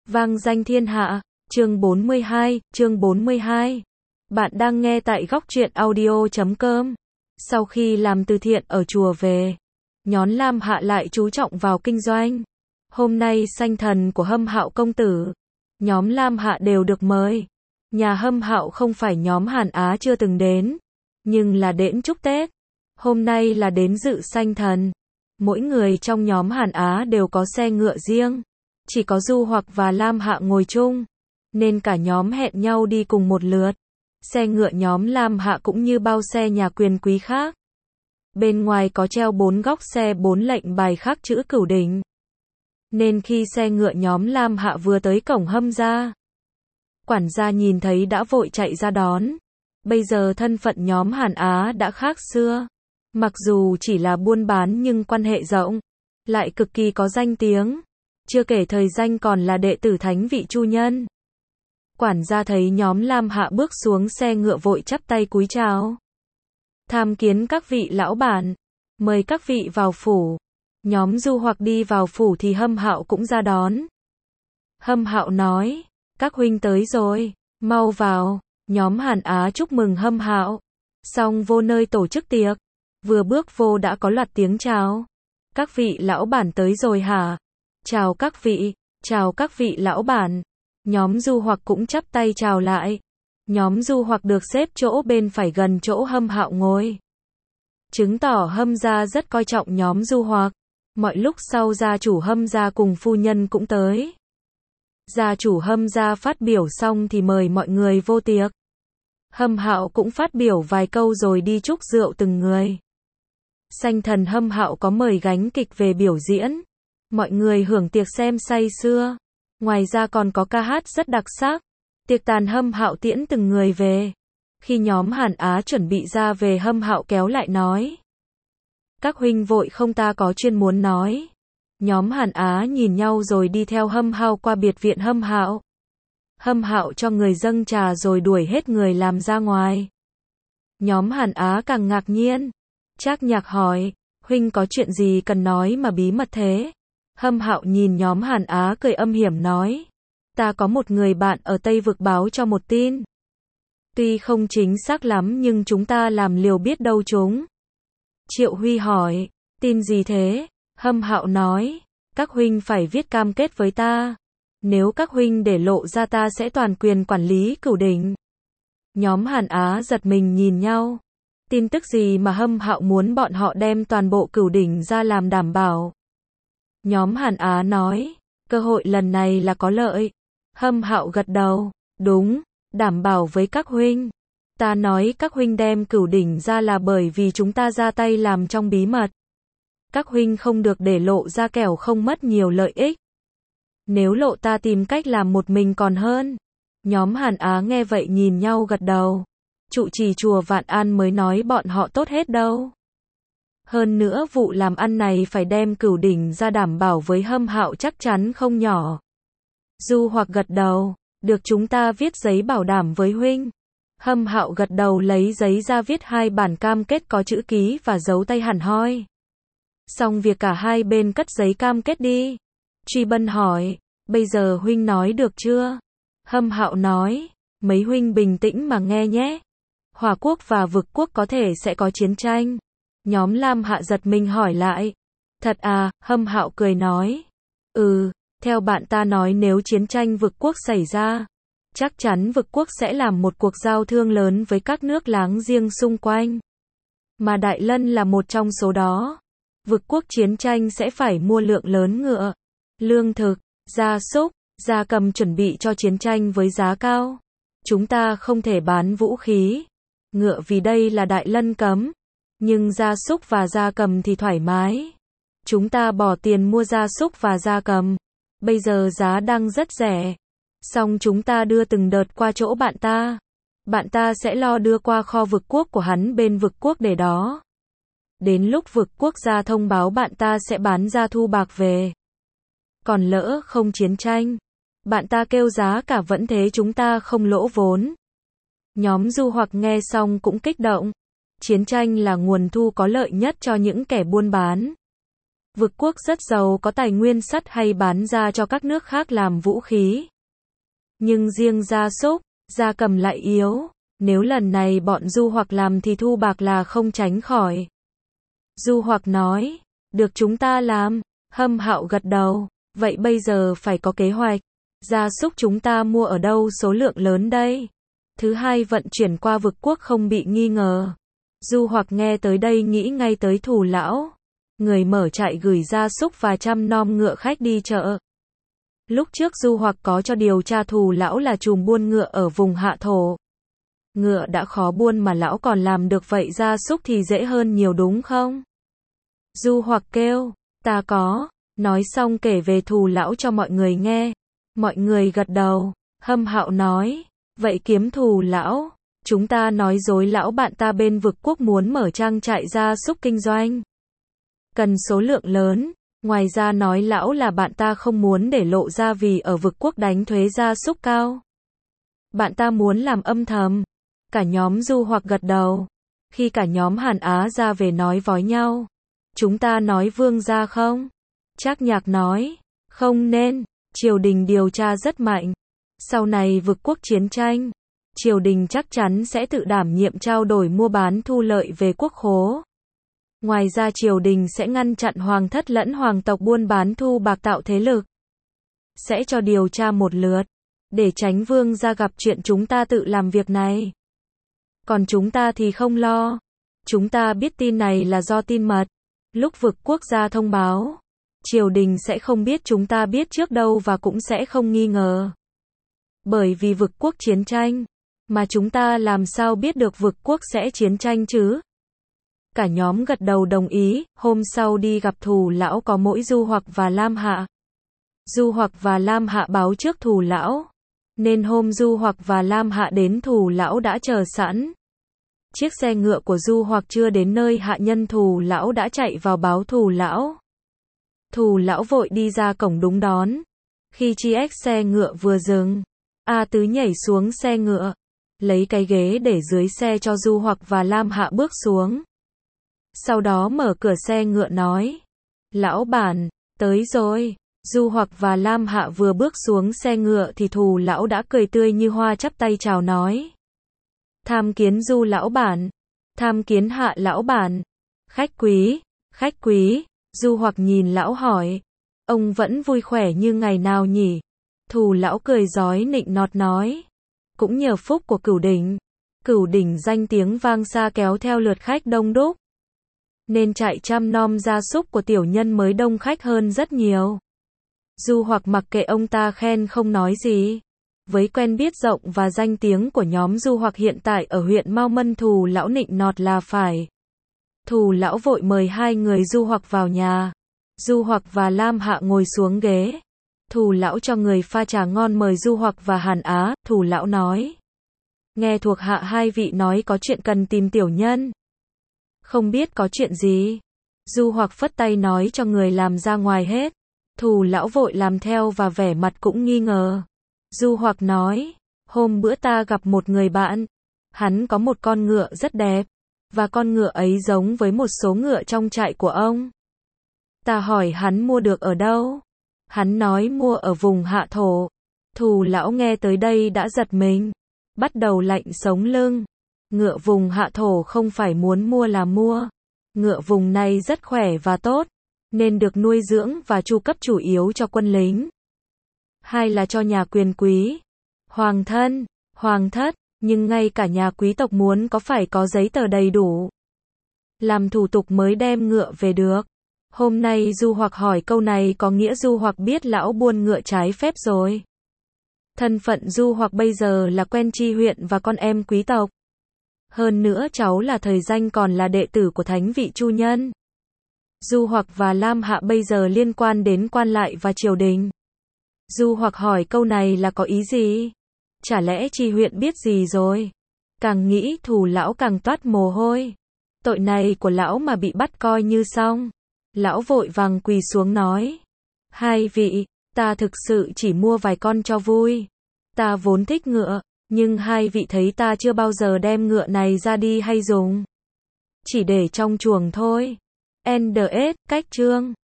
Vang danh thiên hạ, chương 42. Bạn đang nghe tại góc truyện audio.com. Sau khi làm từ thiện ở chùa về, Nhón Lam Hạ lại chú trọng vào kinh doanh. Hôm nay sanh thần của Hâm Hạo công tử, nhóm Lam Hạ đều được mời. Nhà Hâm Hạo không phải nhóm Hàn Á chưa từng đến, nhưng là đến chúc Tết. Hôm nay là đến dự sanh thần. Mỗi người trong nhóm Hàn Á đều có xe ngựa riêng. Chỉ có Du Hoặc và Lam Hạ ngồi chung, nên cả nhóm hẹn nhau đi cùng một lượt. Xe ngựa nhóm Lam Hạ cũng như bao xe nhà quyền quý khác. Bên ngoài có treo 4 góc xe 4 lệnh bài khắc chữ Cửu Đỉnh. Nên khi xe ngựa nhóm Lam Hạ vừa tới cổng Hâm gia, quản gia nhìn thấy đã vội chạy ra đón. Bây giờ thân phận nhóm Hàn Á đã khác xưa. Mặc dù chỉ là buôn bán nhưng quan hệ rộng, lại cực kỳ có danh tiếng. Chưa kể thời danh còn là đệ tử thánh vị Chu Nhân. Quản gia thấy nhóm Lam Hạ bước xuống xe ngựa vội chắp tay cúi chào. Tham kiến các vị lão bản, mời các vị vào phủ. Nhóm Du Hoặc đi vào phủ thì Hâm Hạo cũng ra đón. Hâm Hạo nói, các huynh tới rồi, mau vào. Nhóm Hàn Á chúc mừng Hâm Hạo. Xong vô nơi tổ chức tiệc, vừa bước vô đã có loạt tiếng chào. Các vị lão bản tới rồi hả? Chào các vị lão bản. Nhóm Du Hoặc cũng chắp tay chào lại. Nhóm Du Hoặc được xếp chỗ bên phải gần chỗ Hâm Hạo ngồi. Chứng tỏ Hâm gia rất coi trọng nhóm Du Hoặc. Mọi lúc sau gia chủ Hâm gia cùng phu nhân cũng tới. Gia chủ Hâm gia phát biểu xong thì mời mọi người vô tiệc. Hâm Hạo cũng phát biểu vài câu rồi đi chúc rượu từng người. Sanh thần Hâm Hạo có mời gánh kịch về biểu diễn. Mọi người hưởng tiệc xem say sưa. Ngoài ra còn có ca hát rất đặc sắc. Tiệc tàn Hâm Hạo tiễn từng người về. Khi nhóm Hàn Á chuẩn bị ra về Hâm Hạo kéo lại nói. Các huynh vội không, ta có chuyện muốn nói. Nhóm Hàn Á nhìn nhau rồi đi theo Hâm Hạo qua biệt viện Hâm Hạo. Hâm Hạo cho người dâng trà rồi đuổi hết người làm ra ngoài. Nhóm Hàn Á càng ngạc nhiên. Trác Nhạc hỏi, huynh có chuyện gì cần nói mà bí mật thế? Hâm Hạo nhìn nhóm Hàn Á cười âm hiểm nói, ta có một người bạn ở Tây Vực báo cho một tin. Tuy không chính xác lắm nhưng chúng ta làm liều biết đâu chúng. Triệu Huy hỏi, tin gì thế? Hâm Hạo nói, các huynh phải viết cam kết với ta. Nếu các huynh để lộ ra ta sẽ toàn quyền quản lý Cửu Đỉnh. Nhóm Hàn Á giật mình nhìn nhau. Tin tức gì mà Hâm Hạo muốn bọn họ đem toàn bộ Cửu Đỉnh ra làm đảm bảo? Nhóm Hàn Á nói, cơ hội lần này là có lợi. Hâm Hạo gật đầu, đúng, đảm bảo với các huynh. Ta nói các huynh đem Cửu Đỉnh ra là bởi vì chúng ta ra tay làm trong bí mật. Các huynh không được để lộ ra kẻo không mất nhiều lợi ích. Nếu lộ ta tìm cách làm một mình còn hơn. Nhóm Hàn Á nghe vậy nhìn nhau gật đầu. Trụ trì chùa Vạn An mới nói bọn họ tốt hết đâu. Hơn nữa vụ làm ăn này phải đem Cửu Đỉnh ra đảm bảo với Hâm Hạo chắc chắn không nhỏ. Du Hoặc gật đầu, được chúng ta viết giấy bảo đảm với huynh. Hâm Hạo gật đầu lấy giấy ra viết 2 bản cam kết có chữ ký và dấu tay hẳn hoi. Xong việc cả hai bên cất giấy cam kết đi. Truy Bân hỏi, bây giờ huynh nói được chưa? Hâm Hạo nói, mấy huynh bình tĩnh mà nghe nhé. Hỏa quốc và Vực quốc có thể sẽ có chiến tranh. Nhóm Lam Hạ giật mình hỏi lại. Thật à? Hâm Hạo cười nói. Theo bạn ta nói nếu chiến tranh Vực quốc xảy ra, chắc chắn Vực quốc sẽ làm một cuộc giao thương lớn với các nước láng giềng xung quanh. Mà Đại Lân là một trong số đó. Vực quốc chiến tranh sẽ phải mua lượng lớn ngựa, lương thực, gia súc, gia cầm chuẩn bị cho chiến tranh với giá cao. Chúng ta không thể bán vũ khí, ngựa vì đây là Đại Lân cấm. Nhưng gia súc và gia cầm thì thoải mái. Chúng ta bỏ tiền mua gia súc và gia cầm. Bây giờ giá đang rất rẻ. Xong chúng ta đưa từng đợt qua chỗ bạn ta. Bạn ta sẽ lo đưa qua kho Vực quốc của hắn bên Vực quốc để đó. Đến lúc Vực quốc gia thông báo bạn ta sẽ bán ra thu bạc về. Còn lỡ không chiến tranh, bạn ta kêu giá cả vẫn thế chúng ta không lỗ vốn. Nhóm Du Hoặc nghe xong cũng kích động. Chiến tranh là nguồn thu có lợi nhất cho những kẻ buôn bán. Vực quốc rất giàu có tài nguyên sắt hay bán ra cho các nước khác làm vũ khí. Nhưng riêng gia súc, gia cầm lại yếu. Nếu lần này bọn Du Hoặc làm thì thu bạc là không tránh khỏi. Du Hoặc nói, được chúng ta làm. Hâm Hạo gật đầu, vậy bây giờ phải có kế hoạch. Gia súc chúng ta mua ở đâu số lượng lớn đây? Thứ hai vận chuyển qua vực quốc không bị nghi ngờ. Du Hoặc nghe tới đây nghĩ ngay tới Thù lão. Người mở trại gửi gia súc và chăm nom ngựa khách đi chợ. Lúc trước Du Hoặc có cho điều tra Thù lão là trùm buôn ngựa ở vùng hạ thổ. Ngựa đã khó buôn mà lão còn làm được vậy gia súc thì dễ hơn nhiều đúng không? Du Hoặc kêu, ta có. Nói xong kể về Thù lão cho mọi người nghe. Mọi người gật đầu. Hâm Hạo nói, vậy kiếm Thù lão. Chúng ta nói dối lão bạn ta bên vực quốc muốn mở trang trại gia súc kinh doanh. Cần số lượng lớn. Ngoài ra nói lão là bạn ta không muốn để lộ ra vì ở vực quốc đánh thuế gia súc cao. Bạn ta muốn làm âm thầm. Cả nhóm Du Hoặc gật đầu. Khi cả nhóm Hàn Á ra về nói vói nhau. Chúng ta nói Vương gia không? Trác Nhạc nói, không nên. Triều đình điều tra rất mạnh. Sau này vực quốc chiến tranh, triều đình chắc chắn sẽ tự đảm nhiệm trao đổi mua bán thu lợi về quốc khố. Ngoài ra triều đình sẽ ngăn chặn hoàng thất lẫn hoàng tộc buôn bán thu bạc tạo thế lực. Sẽ cho điều tra một lượt, để tránh Vương gia gặp chuyện chúng ta tự làm việc này. Còn chúng ta thì không lo. Chúng ta biết tin này là do tin mật. Lúc vực quốc gia thông báo, triều đình sẽ không biết chúng ta biết trước đâu và cũng sẽ không nghi ngờ. Bởi vì vực quốc chiến tranh, mà chúng ta làm sao biết được vực quốc sẽ chiến tranh chứ? Cả nhóm gật đầu đồng ý. Hôm sau đi gặp Thù lão có mỗi Du Hoặc và Lam Hạ. Du Hoặc và Lam Hạ báo trước Thù lão, nên hôm Du Hoặc và Lam Hạ đến Thù lão đã chờ sẵn. Chiếc xe ngựa của Du Hoặc chưa đến nơi hạ nhân Thù lão đã chạy vào báo Thù lão. Thù lão vội đi ra cổng đúng đón. Khi chiếc xe ngựa vừa dừng, A Tứ nhảy xuống xe ngựa, lấy cái ghế để dưới xe cho Du Hoặc và Lam Hạ bước xuống. Sau đó mở cửa xe ngựa nói, lão bản, tới rồi. Du Hoặc và Lam Hạ vừa bước xuống xe ngựa thì Thù lão đã cười tươi như hoa chắp tay chào nói. Tham kiến Du lão bản, tham kiến Hạ lão bản. Khách quý, khách quý. Du Hoặc nhìn lão hỏi, ông vẫn vui khỏe như ngày nào nhỉ? Thù lão cười rói nịnh nọt nói, cũng nhờ phúc của Cửu Đỉnh danh tiếng vang xa kéo theo lượt khách đông đúc, nên trại chăm nom gia súc của tiểu nhân mới đông khách hơn rất nhiều. Du Hoặc mặc kệ ông ta khen không nói gì. Với quen biết rộng và danh tiếng của nhóm Du Hoặc hiện tại ở huyện Mao Mân, Thù lão nịnh nọt là phải. Thù lão vội mời hai người Du Hoặc vào nhà. Du Hoặc và Lam Hạ ngồi xuống ghế. Thù lão cho người pha trà ngon mời Du Hoặc và Hàn Á. Thù lão nói, nghe thuộc hạ hai vị nói có chuyện cần tìm tiểu nhân. Không biết có chuyện gì. Du Hoặc phất tay nói cho người làm ra ngoài hết. Thù lão vội làm theo và vẻ mặt cũng nghi ngờ. Du Hoặc nói, hôm bữa ta gặp một người bạn. Hắn có một con ngựa rất đẹp. Và con ngựa ấy giống với một số ngựa trong trại của ông. Ta hỏi hắn mua được ở đâu? Hắn nói mua ở vùng hạ thổ. Thù lão nghe tới đây đã giật mình. Bắt đầu lạnh sống lưng. Ngựa vùng hạ thổ không phải muốn mua là mua. Ngựa vùng này rất khỏe và tốt, nên được nuôi dưỡng và chu cấp chủ yếu cho quân lính. Hai là cho nhà quyền quý, hoàng thân, hoàng thất, nhưng ngay cả nhà quý tộc muốn phải có giấy tờ đầy đủ. Làm thủ tục mới đem ngựa về được. Hôm nay Du Hoặc hỏi câu này có nghĩa Du Hoặc biết lão buôn ngựa trái phép rồi. Thân phận Du Hoặc bây giờ là quen tri huyện và con em quý tộc. Hơn nữa cháu là thời danh còn là đệ tử của thánh vị Chu Nhân. Du Hoặc và Lam Hạ bây giờ liên quan đến quan lại và triều đình. Du Hoặc hỏi câu này là có ý gì? Chả lẽ tri huyện biết gì rồi? Càng nghĩ Thù lão càng toát mồ hôi. Tội này của lão mà bị bắt coi như xong. Lão vội vàng quỳ xuống nói, hai vị, ta thực sự chỉ mua vài con cho vui. Ta vốn thích ngựa, nhưng hai vị thấy ta chưa bao giờ đem ngựa này ra đi hay dùng. Chỉ để trong chuồng thôi. NDS, cách chương